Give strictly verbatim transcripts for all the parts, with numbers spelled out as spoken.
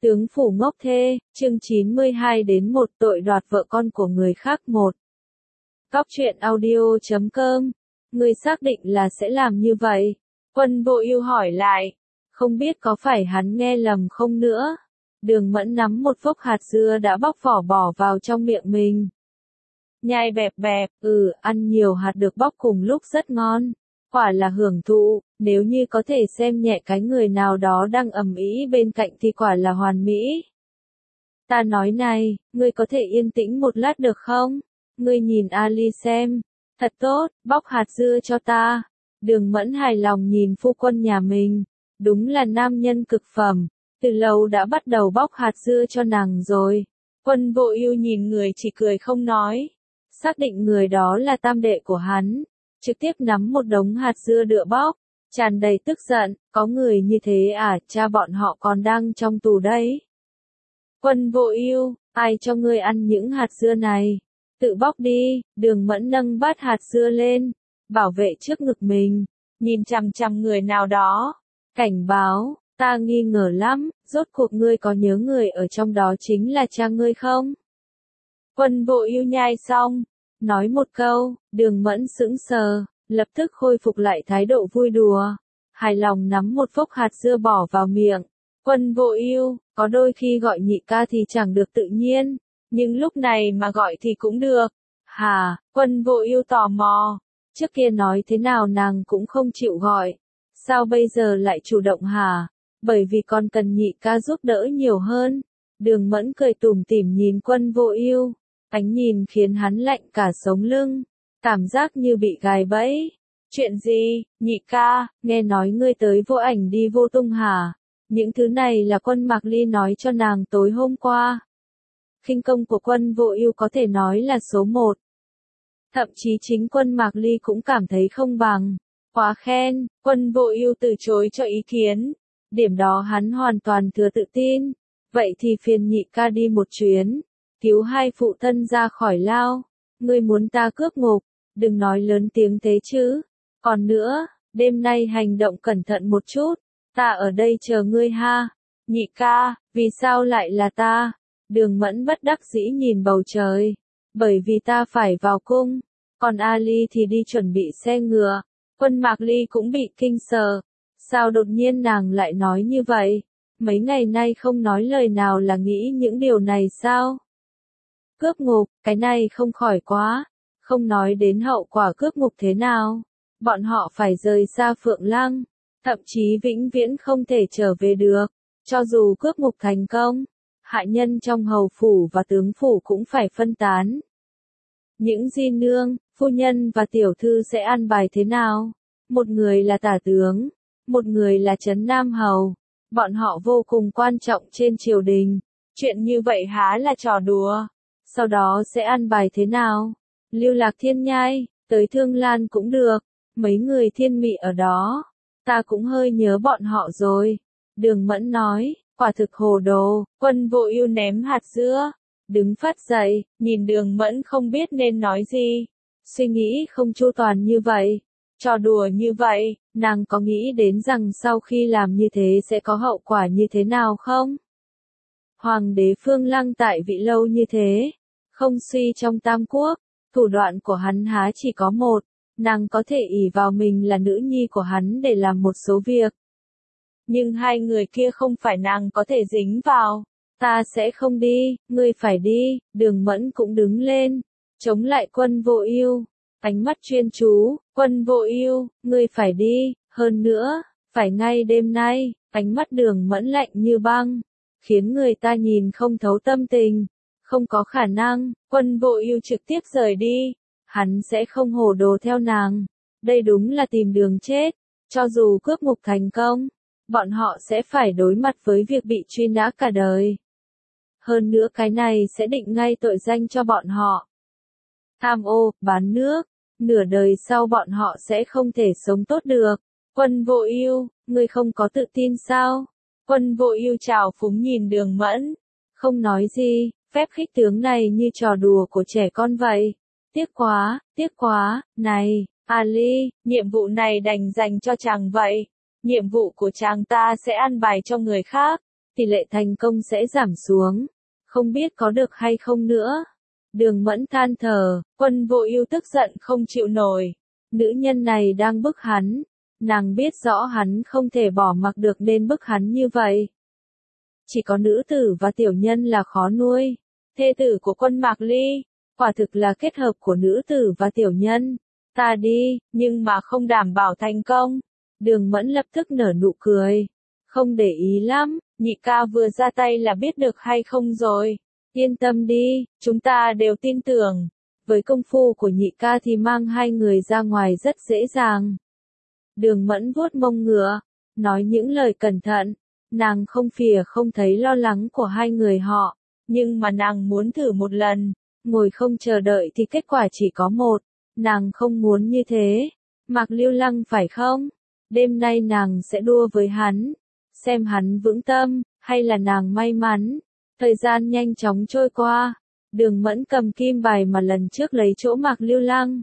Tướng phủ ngốc thê, chương chín mươi hai đến một tội đoạt vợ con của người khác một. Góc truyện audio chấm com. Ngươi xác định là sẽ làm như vậy? Quân Vô Ưu hỏi lại. Không biết có phải hắn nghe lầm không nữa. Đường Mẫn nắm một phốc hạt dưa đã bóc vỏ bỏ vào trong miệng mình. Nhai bẹp bẹp, ừ, ăn nhiều hạt được bóc cùng lúc rất ngon. Quả là hưởng thụ, nếu như có thể xem nhẹ cái người nào đó đang ầm ĩ bên cạnh thì quả là hoàn mỹ. Ta nói này, ngươi có thể yên tĩnh một lát được không? Ngươi nhìn Ali xem. Thật tốt, bóc hạt dưa cho ta. Đường Mẫn hài lòng nhìn phu quân nhà mình. Đúng là nam nhân cực phẩm. Từ lâu đã bắt đầu bóc hạt dưa cho nàng rồi. Quân Vô Ưu nhìn người chỉ cười không nói. Xác định người đó là tam đệ của hắn. Trực tiếp nắm một đống hạt dưa đựa bóc, tràn đầy tức giận, có người như thế à, cha bọn họ còn đang trong tù đấy. Quân Vô Ưu, ai cho ngươi ăn những hạt dưa này? Tự bóc đi. Đường Mẫn nâng bát hạt dưa lên, bảo vệ trước ngực mình, nhìn chằm chằm người nào đó. Cảnh báo, ta nghi ngờ lắm, rốt cuộc ngươi có nhớ người ở trong đó chính là cha ngươi không? Quân Vô Ưu nhai xong, nói một câu, Đường Mẫn sững sờ, lập tức khôi phục lại thái độ vui đùa, hài lòng nắm một phốc hạt dưa bỏ vào miệng. Quân Vô Ưu, có đôi khi gọi nhị ca thì chẳng được tự nhiên, nhưng lúc này mà gọi thì cũng được. Hà, Quân Vô Ưu tò mò, trước kia nói thế nào nàng cũng không chịu gọi, sao bây giờ lại chủ động hả? Bởi vì còn cần nhị ca giúp đỡ nhiều hơn. Đường Mẫn cười tủm tỉm nhìn Quân Vô Ưu. Ánh nhìn khiến hắn lạnh cả sống lưng, cảm giác như bị gài bẫy. Chuyện gì, nhị ca, nghe nói ngươi tới vô ảnh đi vô tung hả? Những thứ này là Quân Mạc Ly nói cho nàng tối hôm qua. Khinh công của Quân Vô Ưu có thể nói là số một. Thậm chí chính Quân Mạc Ly cũng cảm thấy không bằng. Quá khen, Quân Vô Ưu từ chối cho ý kiến. Điểm đó hắn hoàn toàn thừa tự tin. Vậy thì phiền nhị ca đi một chuyến. Cứu hai phụ thân ra khỏi lao. Ngươi muốn ta cướp ngục, đừng nói lớn tiếng thế chứ. Còn nữa, đêm nay hành động cẩn thận một chút. Ta ở đây chờ ngươi ha. Nhị ca, vì sao lại là ta? Đường Mẫn bất đắc dĩ nhìn bầu trời. Bởi vì ta phải vào cung. Còn Ali thì đi chuẩn bị xe ngựa. Quân Mạc Ly cũng bị kinh sợ. Sao đột nhiên nàng lại nói như vậy? Mấy ngày nay không nói lời nào là nghĩ những điều này sao? Cướp ngục, cái này không khỏi quá. Không nói đến hậu quả cướp ngục thế nào. Bọn họ phải rời xa Phượng Lăng. Thậm chí vĩnh viễn không thể trở về được. Cho dù cướp ngục thành công, hạ nhân trong hầu phủ và tướng phủ cũng phải phân tán. Những di nương, phu nhân và tiểu thư sẽ ăn bài thế nào? Một người là tả tướng, một người là trấn nam hầu. Bọn họ vô cùng quan trọng trên triều đình. Chuyện như vậy há là trò đùa. Sau đó sẽ ăn bài thế nào? Lưu Lạc Thiên Nhai, tới Thương Lan cũng được. Mấy người thiên mị ở đó. Ta cũng hơi nhớ bọn họ rồi. Đường Mẫn nói, quả thực hồ đồ. Quân Vô Ưu ném hạt dưa, đứng phát dậy, nhìn Đường Mẫn không biết nên nói gì. Suy nghĩ không chu toàn như vậy, trò đùa như vậy, nàng có nghĩ đến rằng sau khi làm như thế sẽ có hậu quả như thế nào không? Hoàng đế Phương Lăng tại vị lâu như thế, không suy trong tam quốc, thủ đoạn của hắn há chỉ có một, nàng có thể ỷ vào mình là nữ nhi của hắn để làm một số việc. Nhưng hai người kia không phải nàng có thể dính vào. Ta sẽ không đi, ngươi phải đi. Đường Mẫn cũng đứng lên, chống lại Quân Vô Ưu, ánh mắt chuyên chú. Quân Vô Ưu, ngươi phải đi, hơn nữa, phải ngay đêm nay. Ánh mắt Đường Mẫn lạnh như băng, khiến người ta nhìn không thấu tâm tình. Không có khả năng, Quân Vô Ưu trực tiếp rời đi. Hắn sẽ không hồ đồ theo nàng. Đây đúng là tìm đường chết. Cho dù cướp ngục thành công, bọn họ sẽ phải đối mặt với việc bị truy nã cả đời. Hơn nữa cái này sẽ định ngay tội danh cho bọn họ. Tham ô, bán nước, nửa đời sau bọn họ sẽ không thể sống tốt được. Quân Vô Ưu, ngươi không có tự tin sao? Quân Vô Ưu trào phúng nhìn Đường Mẫn, không nói gì, phép khích tướng này như trò đùa của trẻ con vậy. Tiếc quá, tiếc quá, này, Ali, nhiệm vụ này đành dành cho chàng vậy. Nhiệm vụ của chàng ta sẽ ăn bài cho người khác. tỷ lệ thành công sẽ giảm xuống. Không biết có được hay không nữa. Đường Mẫn than thở, Quân Vô Ưu tức giận không chịu nổi. Nữ nhân này đang bức hắn. Nàng biết rõ hắn không thể bỏ mặc được nên bức hắn như vậy. Chỉ có nữ tử và tiểu nhân là khó nuôi. Thê tử của Quân Mạc Ly, quả thực là kết hợp của nữ tử và tiểu nhân. Ta đi, nhưng mà không đảm bảo thành công. Đường Mẫn lập tức nở nụ cười. Không để ý lắm, nhị ca vừa ra tay là biết được hay không rồi. Yên tâm đi, chúng ta đều tin tưởng. Với công phu của nhị ca thì mang hai người ra ngoài rất dễ dàng. Đường Mẫn vuốt mông ngựa, nói những lời cẩn thận. Nàng không phìa không thấy lo lắng của hai người họ, nhưng mà nàng muốn thử một lần. Ngồi không chờ đợi thì kết quả chỉ có một. Nàng không muốn như thế. Mạc Lưu Lăng phải không? Đêm nay nàng sẽ đua với hắn. Xem hắn vững tâm, hay là nàng may mắn. Thời gian nhanh chóng trôi qua. Đường Mẫn cầm kim bài mà lần trước lấy chỗ Mạc Lưu Lăng.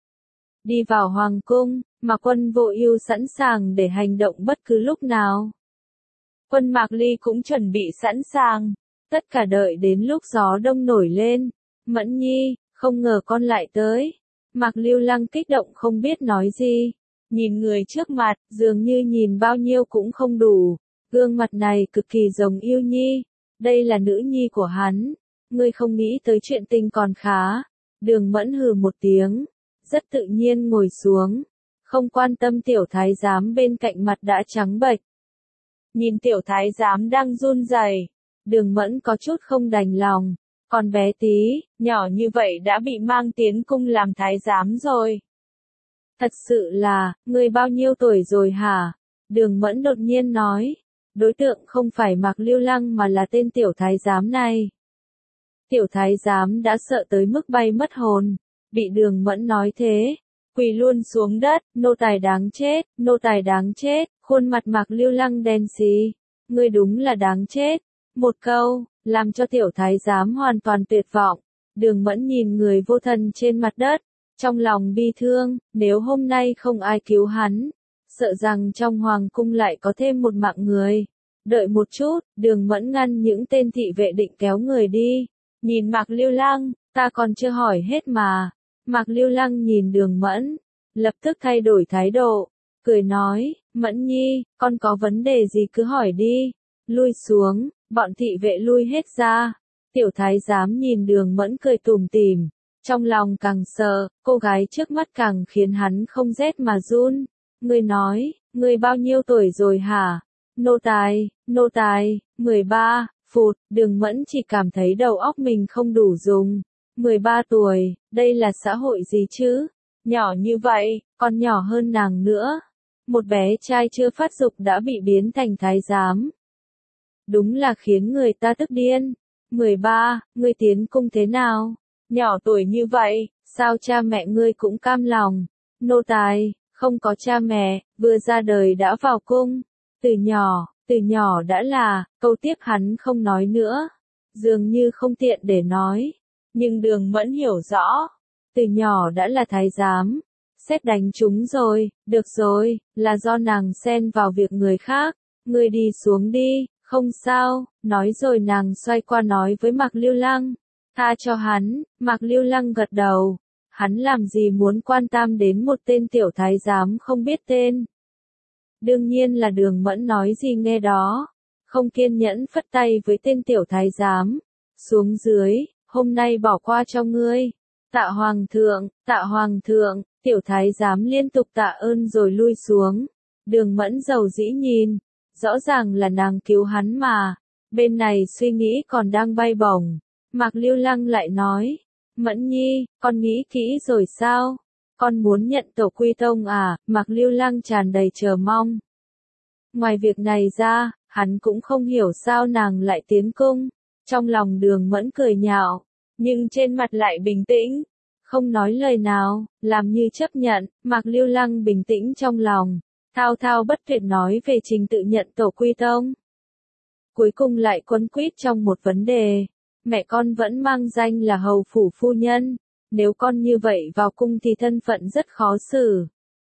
Đi vào hoàng cung, mà Quân Vô Ưu sẵn sàng để hành động bất cứ lúc nào. Quân Mạc Ly cũng chuẩn bị sẵn sàng. Tất cả đợi đến lúc gió đông nổi lên. Mẫn Nhi, không ngờ con lại tới. Mạc Lưu Lăng kích động không biết nói gì. Nhìn người trước mặt, dường như nhìn bao nhiêu cũng không đủ. Gương mặt này cực kỳ giống Yêu Nhi. Đây là nữ nhi của hắn. Ngươi không nghĩ tới chuyện tình còn khá. Đường Mẫn hừ một tiếng. Rất tự nhiên ngồi xuống. Không quan tâm tiểu thái giám bên cạnh mặt đã trắng bệch. Nhìn tiểu thái giám đang run rẩy. Đường Mẫn có chút không đành lòng. Còn bé tí, nhỏ như vậy đã bị mang tiến cung làm thái giám rồi. Thật sự là, ngươi bao nhiêu tuổi rồi hả? Đường Mẫn đột nhiên nói. Đối tượng không phải Mạc Lưu Lăng mà là tên tiểu thái giám này. Tiểu thái giám đã sợ tới mức bay mất hồn. Bị Đường Mẫn nói thế. Quỳ luôn xuống đất, nô tài đáng chết, nô tài đáng chết. Khuôn mặt Mạc Lưu Lăng đen xì. Ngươi đúng là đáng chết. Một câu, làm cho tiểu thái giám hoàn toàn tuyệt vọng. Đường Mẫn nhìn người vô thần trên mặt đất. Trong lòng bi thương, nếu hôm nay không ai cứu hắn. Sợ rằng trong hoàng cung lại có thêm một mạng người. Đợi một chút, Đường Mẫn ngăn những tên thị vệ định kéo người đi. Nhìn Mạc Lưu Lăng, ta còn chưa hỏi hết mà. Mạc Lưu Lăng nhìn Đường Mẫn, lập tức thay đổi thái độ, cười nói, Mẫn Nhi, con có vấn đề gì cứ hỏi đi. Lui xuống, bọn thị vệ lui hết ra. Tiểu thái giám nhìn Đường Mẫn cười tủm tỉm, trong lòng càng sợ, cô gái trước mắt càng khiến hắn không rét mà run. Ngươi nói, ngươi bao nhiêu tuổi rồi hả? Nô tài, nô tài, mười ba, phụt, Đường Mẫn chỉ cảm thấy đầu óc mình không đủ dùng. mười ba tuổi, đây là xã hội gì chứ? Nhỏ như vậy, còn nhỏ hơn nàng nữa. Một bé trai chưa phát dục đã bị biến thành thái giám. Đúng là khiến người ta tức điên. mười ba, ngươi tiến cung thế nào? Nhỏ tuổi như vậy, sao cha mẹ ngươi cũng cam lòng? Nô tài, không có cha mẹ, vừa ra đời đã vào cung. Từ nhỏ, từ nhỏ đã là, câu tiếp hắn không nói nữa. Dường như không tiện để nói. Nhưng Đường Mẫn hiểu rõ. Từ nhỏ đã là thái giám. Sét đánh chúng rồi, được rồi, là do nàng xen vào việc người khác. Ngươi đi xuống đi, không sao, nói rồi nàng xoay qua nói với Mạc Lưu Lăng. Tha cho hắn, Mạc Lưu Lăng gật đầu. Hắn làm gì muốn quan tâm đến một tên tiểu thái giám không biết tên. Đương nhiên là Đường Mẫn nói gì nghe đó. Không kiên nhẫn phất tay với tên tiểu thái giám. Xuống dưới, hôm nay bỏ qua cho ngươi. Tạ hoàng thượng, tạ hoàng thượng, tiểu thái giám liên tục tạ ơn rồi lui xuống. Đường Mẫn giàu dĩ nhìn, rõ ràng là nàng cứu hắn mà. Bên này suy nghĩ còn đang bay bổng. Mạc Lưu Lăng lại nói, Mẫn Nhi, con nghĩ kỹ rồi sao? Con muốn nhận tổ quy tông à? Mạc Lưu Lăng tràn đầy chờ mong. Ngoài việc này ra, hắn cũng không hiểu sao nàng lại tiến cung. Trong lòng Đường Mẫn cười nhạo, nhưng trên mặt lại bình tĩnh, không nói lời nào, làm như chấp nhận. Mạc Lưu Lăng bình tĩnh trong lòng, thao thao bất tuyệt nói về trình tự nhận tổ quy tông. Cuối cùng lại quấn quýt trong một vấn đề. Mẹ con vẫn mang danh là hầu phủ phu nhân. Nếu con như vậy vào cung thì thân phận rất khó xử.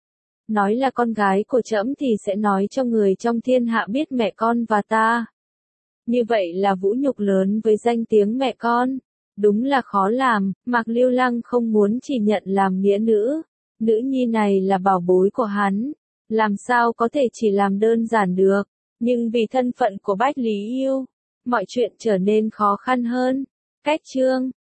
Nói là con gái của trẫm thì sẽ nói cho người trong thiên hạ biết mẹ con và ta. Như vậy là vũ nhục lớn với danh tiếng mẹ con. Đúng là khó làm, Mạc Lưu Lăng không muốn chỉ nhận làm nghĩa nữ. Nữ nhi này là bảo bối của hắn. Làm sao có thể chỉ làm đơn giản được. Nhưng vì thân phận của Bách Lý Yêu, mọi chuyện trở nên khó khăn hơn. Cách chương